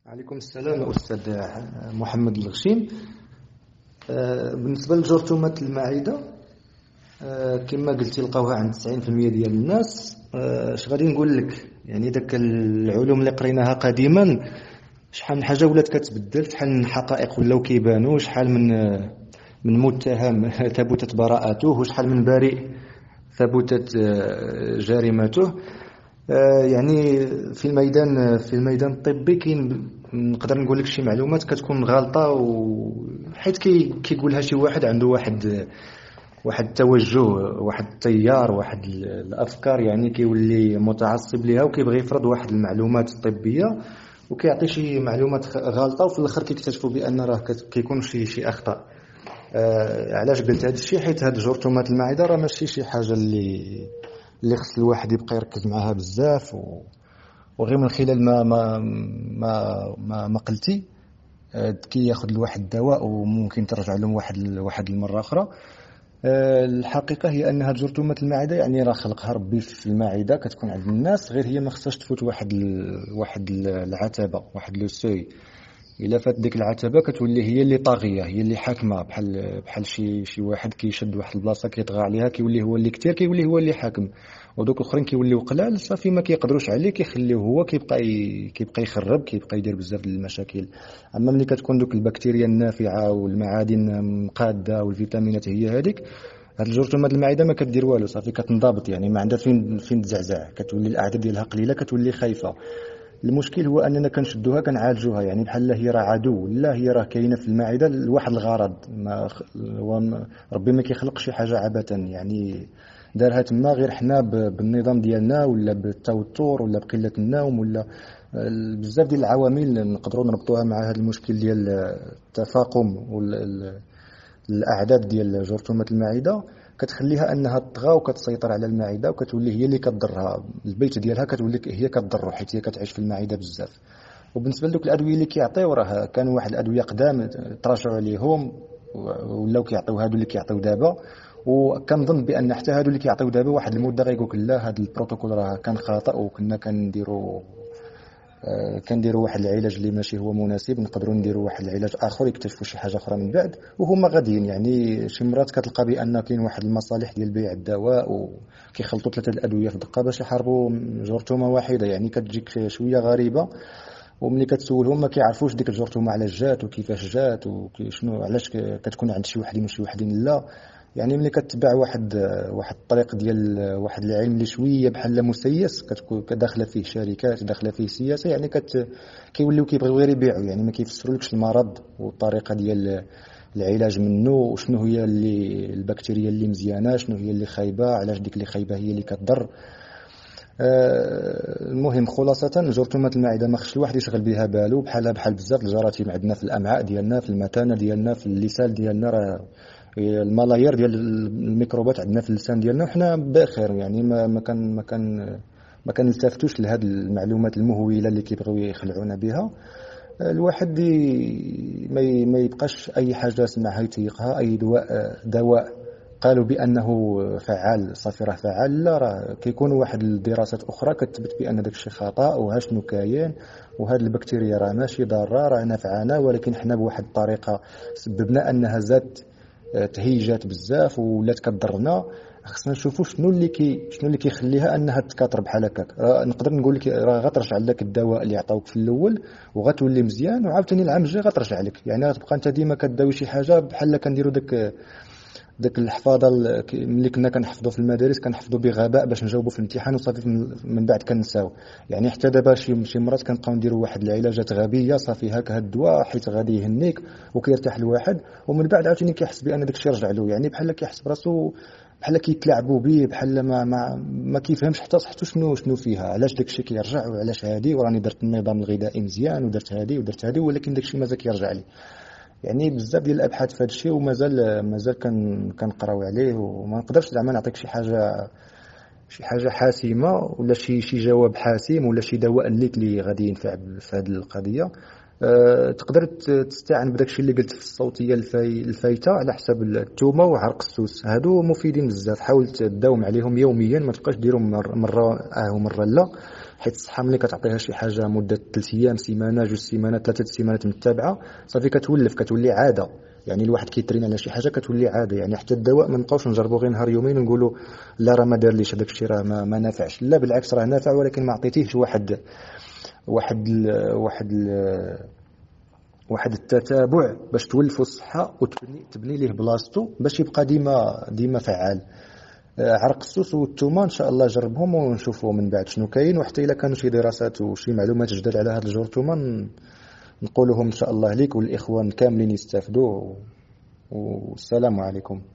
عليكم السلام أستاذ محمد الغشيم. بالنسبة لجرثومة المعدة، كما قلتي لقاوها عند 90% ديال الناس. اش غادي نقول لك؟ يعني داك العلوم اللي قريناها قديما شحال من حاجة ولات كتبدل، شحال من حقائق ولاو كيبانوا، شحال من متهم ثبتت براءته، وشحال من بريء ثبتت جريمته. يعني في الميدان الطبي كاين، نقدر نقول لك شي معلومات كتكون غلطه، وحيت كيقولها شي واحد عنده واحد التوجه، واحد التيار، واحد الافكار، يعني كيولي متعصب ليها وكيبغي يفرض واحد المعلومات الطبيه وكيعطي شي معلومات غلطه، وفي الاخر كيكتشفوا بان راه كيكون شي اخطاء. علاش قلت هذا الشيء؟ حيت هاد جرثومه المعده راه ماشي شي حاجه اللي خص الواحد يبقى يركز معها بزاف، وغير من خلال ما قلتي كي ياخذ الواحد الدواء وممكن ترجع لهم واحد المره اخرى. الحقيقه هي ان هاد جرثومه المعده يعني راه خلقها ربي في المعده، كتكون عند الناس، غير هي ما خصهاش تفوت واحد العتبه، واحد لو سوي. الا فات ديك العتبه كتولي هي اللي طاغيه، هي اللي حاكمه، بحال شي واحد كيشد واحد البلاصه كيطغى عليها، كيولي هو اللي كثير، كيولي هو اللي حاكم، ودوك الاخرين كيوليو قلال صافي ما كيقدروش عليه، كيخليوه هو كيبقى يخرب، كيبقى يدير بزاف ديال المشاكل. اما ملي كتكون دوك البكتيريا النافعه والمعادن مقاده والفيتامينات هي هذيك، هاد الجرثومه المعده ما كدير والو، صافي كتنضبط، يعني ما عندها فين تزعزع، كتولي الاعداد ديالها قليله، كتولي خايفه. المشكل هو اننا كنشدوها كنعالجوها، يعني بحال هي راه عدو، لا هي راه كاينه في المعده لواحد الغرض. ربي ما كيخلق شي حاجه عبثا، يعني دارها تما غير حنا بالنظام ديالنا، ولا بالتوتر، ولا بقله النوم، ولا بزاف ديال العوامل نقدروا نربطوها مع هذا المشكل ديال التفاقم الاعداد ديال جرثومه المعده، كتخليها انها تطغى وكتسيطر على المعده، وكتولي هي اللي كتضرها، البيت ديالها كتولي هي كتضر، حيت هي كتعيش في المعده بزاف. وبالنسبه لدوك الادويه اللي كيعطيو، راه كانوا واحد الادويه قدام تراجعوا عليهم ولاو كيعطيو هادو اللي كيعطيو دابا، وكنظن بان حتى هادو اللي كيعطيو دابا واحد المده غيقول لك لا، هذا البروتوكول راه كان خاطئ، وكنا كنديروا واحد العلاج اللي ماشي هو مناسب، نقدروا نديروا واحد العلاج اخر، يكتشفوا شي حاجه اخرى من بعد، وهما غاديين. يعني شي مرات كتلقى بان كاين واحد المصالح ديال بيع الدواء وكيخلطوا ثلاثه الادويه في دقه باش يحاربوا جرثومه واحده، يعني كتجيك شويه غريبه. وملي كتسولهم ما كيعرفوش ديك الجرثومه علاش جات وكيفاش جات وشنو علاش كتكون عند شي وحدين وشي وحدين لا. يعني ملي كتبع واحد الطريق ديال واحد العلم اللي شويه بحال مسيس، كتكون داخله فيه شركات، داخله فيه سياسه، يعني كيوليو كيبغيو غير يبيعوا، يعني ما كيفسرولكش المرض والطريقه ديال العلاج منه، وشنو هي اللي البكتيريا اللي مزيانه، شنو هي اللي خايبه، علاش ديك اللي خايبه هي اللي كتضر. المهم خلاصة جرثومة المعدة ما خصش الواحد يشغل بها بالو، بحال بزاف الجراثيم عندنا في الأمعاء ديالنا، في المثانة ديالنا، في اللسان ديالنا، راه الملايير ديال الميكروبات عندنا في اللسان ديالنا، وحنا بخير. يعني ما كنلتفتوش لهاد المعلومات المهولة اللي كيبغيو يخلعونا بها. الواحد ما يبقاش اي حاجه سمعها يتيقها، اي دواء قالوا بانه فعال صافي راه فعال، لا، راه كيكونوا واحد الدراسات اخرى كتثبت بان داك الشيء خطا، وها شنو كاين، وهاد البكتيريا راه ماشي ضاره، راه نافعانا، ولكن حنا بواحد الطريقه سببنا انها زادت تهيجات بزاف ولات كضرنا. خصنا نشوفوا شنو اللي كيخليها انها تكاثر بحال هكاك. نقدر نقول لك راه غترجع لك الدواء اللي عطاوك في الاول وغتولي مزيان، وعاوتاني العام الجاي غترجع لك، يعني غتبقى انت ديما كداوي شي حاجه. بحال كنديروا داك الحفاظه ملي كنا كنحفظوا في المدارس، كنحفظوا بغباء باش نجاوبوا في الامتحان وصافي، من بعد كنساو. يعني حتى دابا شي مرات كنبقاو نديروا واحد العلاجات غبيه، صافي هاك هاد الدواء حيت غادي يهنيك وكيرتاح الواحد، ومن بعد عاوتاني كيحس بان داك الشيء رجع له، يعني بحال كيحس براسو بحال كيتلاعبوا به، بحال ما كيفهمش حتى صحته شنو فيها، علاش داك الشيء كيرجع، وعلاش هادي، وراني درت النظام الغذائي مزيان ودرت هادي ودرت هادي، ولكن داك الشيء مازال كيرجع لي. يعني بزاف ديال الابحاث في هذا الشيء، ومازال كنقراو عليه، وما نقدرش زعما نعطيك شي حاجه حاسمه، ولا شي جواب حاسم، ولا شي دواء اللي غادي ينفع في هذه القضيه. تقدر تستعن بداك الشيء اللي قلت في الصوتيه الفايته، على حساب الثومه وعرق السوس، هادو مفيدين بزاف. حاول تداوم عليهم يوميا، ما تبقاش ديرهم مره ومره لا، حيت الصحه ملي كتعطيها شي حاجه مده 3 ايام، سيمانه، 2 سيمانات، 3 سيمانات متتابعه، صافي كتولي عاده. يعني الواحد كيترين على شي حاجه كتولي عاده. يعني حتى الدواء ما نبقاوش نجربوا غير نهار يومين ونقولوا لا راه ما دارليش هذاك الشيء، راه ما نافعش. لا بالعكس، راه نافع، ولكن ما عطيتيهش واحد ال واحد ال واحد التتابع باش تولفوا الصحه وتبني ليه بلاصتو باش يبقى ديما فعال. عرق السوس والثومه ان شاء الله جربهم ونشوفوا من بعد شنو كاين، وحتى الا كانوا شي دراسات وشي معلومات جداد على هذا الجرثومه نقولوهم ان شاء الله ليك والاخوان كاملين يستافدوا. والسلام عليكم.